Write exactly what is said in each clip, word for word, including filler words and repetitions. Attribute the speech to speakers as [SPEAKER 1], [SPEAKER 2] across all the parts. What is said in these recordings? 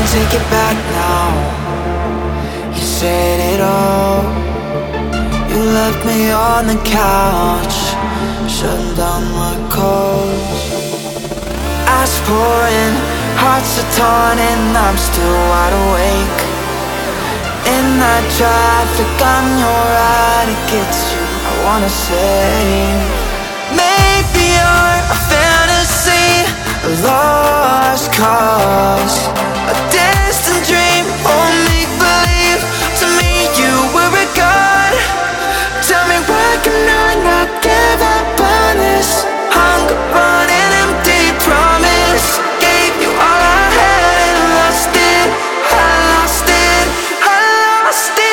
[SPEAKER 1] take it back now. You said it all. You left me on the couch, shutting down my calls. Eyes pouring, hearts are torn, and I'm still wide awake. In that traffic on your ride, it gets you, I wanna say, maybe you're a fantasy, a lost cause, a distant dream, or make-believe. To me you were a god. Tell me why can I not give up on this? Hung upon an empty promise. Gave you all I had and lost it. I lost it, I lost it.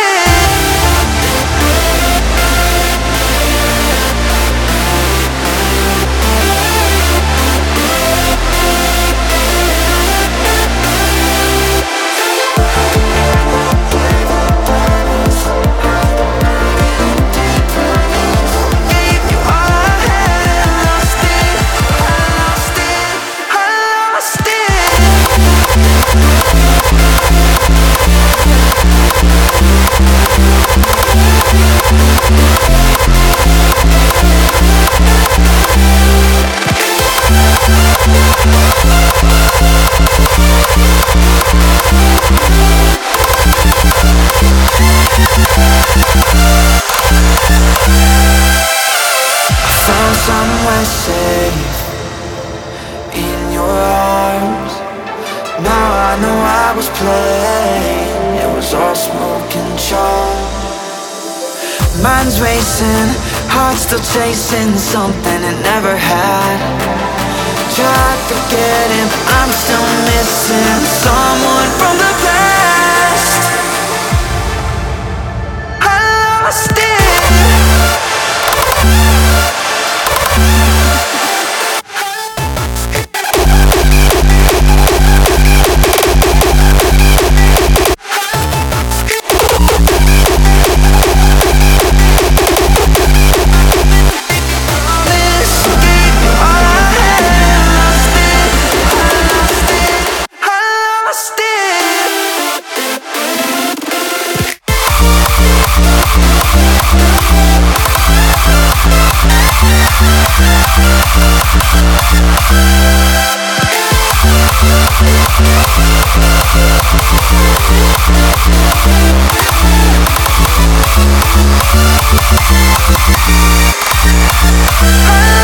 [SPEAKER 1] Somewhere safe in your arms. Now I know I was playing, it was all smoke and charm. Mind's racing, heart still chasing something it never had. Tried forgetting, but I'm still missing someone from the past. I lost it. I